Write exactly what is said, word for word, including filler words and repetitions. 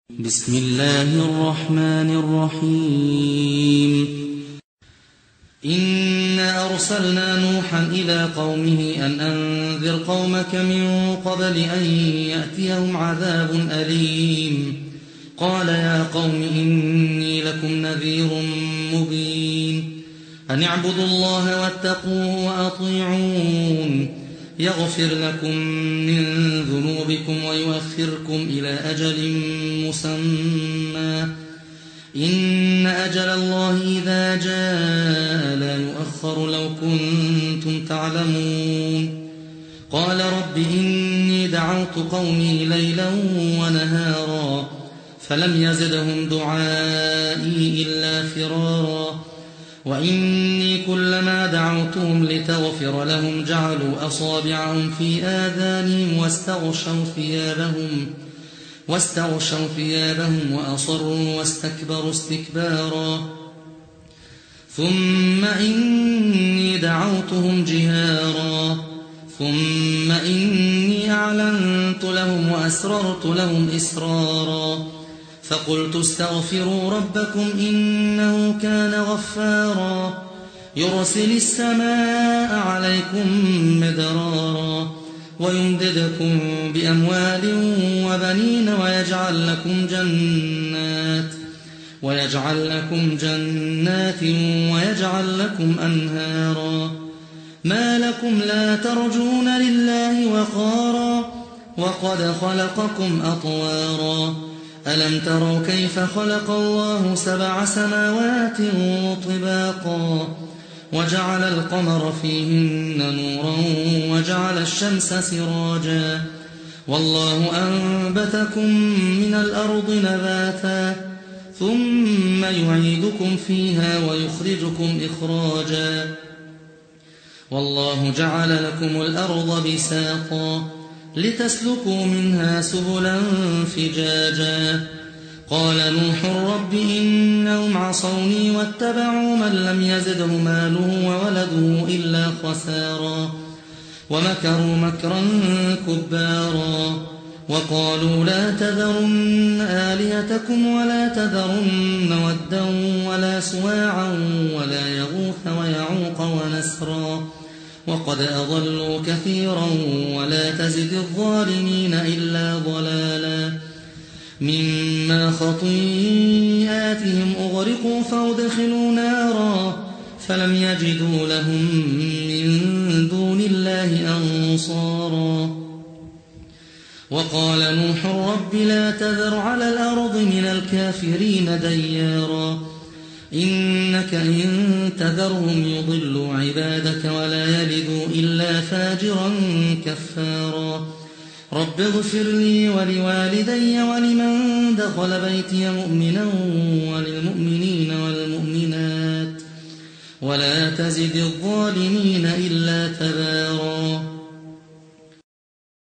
بسم الله الرحمن الرحيم إنا أرسلنا نوحا إلى قومه أن أنذر قومك من قبل أن يأتيهم عذاب أليم قال يا قوم إني لكم نذير مبين أن اعبدوا الله واتقوه وأطيعون يغفر لكم من ذنوبكم ويؤخركم إلى أجل مسمى إن أجل الله إذا جاء لا يؤخر لو كنتم تعلمون قال رب إني دعوت قومي ليلا ونهارا فلم يزدهم دعائي إلا فرارا وإني كلما دعوتهم لتغفر لهم جعلوا أصابعهم في آذانهم واستغشوا ثيابهم واستغشوا ثيابهم وأصروا واستكبروا استكبارا ثم إني دعوتهم جهارا ثم إني أعلنت لهم وأسررت لهم إسرارا فقلت استغفروا ربكم إنه كان غفارا يرسل السماء عليكم مدرارا ويمددكم بأموال وبنين ويجعل لكم جنات ويجعل لكم جنات ويجعل لكم أنهارا ما لكم لا ترجون لله وقارا وقد خلقكم أطوارا ألم تروا كيف خلق الله سبع سماوات طباقا وجعل القمر فيهن نورا وجعل الشمس سراجا والله أنبتكم من الأرض نباتا ثم يعيدكم فيها ويخرجكم إخراجا والله جعل لكم الأرض بساطا لتسلكوا منها سبلا فجاجا قال نوح رب إنهم عصوني واتبعوا من لم يزده ماله وولده إلا خسارا ومكروا مكرا كبارا وقالوا لا تذرن آلهتكم ولا تذرن ودا ولا سواعا ولا يغوث ويعوق ونسرا وقد أضلوا كثيرا ولا تزد الظالمين إلا ضلالا مما خطيئاتهم أغرقوا فأدخلوا نارا فلم يجدوا لهم من دون الله أنصارا وقال نوح رب لا تذر على الأرض من الكافرين ديارا إنك إن تذرهم يضلوا عبادك ولا يلدوا إلا فاجرا كفارا رب اغفر لي ولوالدي ولمن دخل بيتي مؤمنا وللمؤمنين والمؤمنات ولا تزد الظالمين إلا تبارا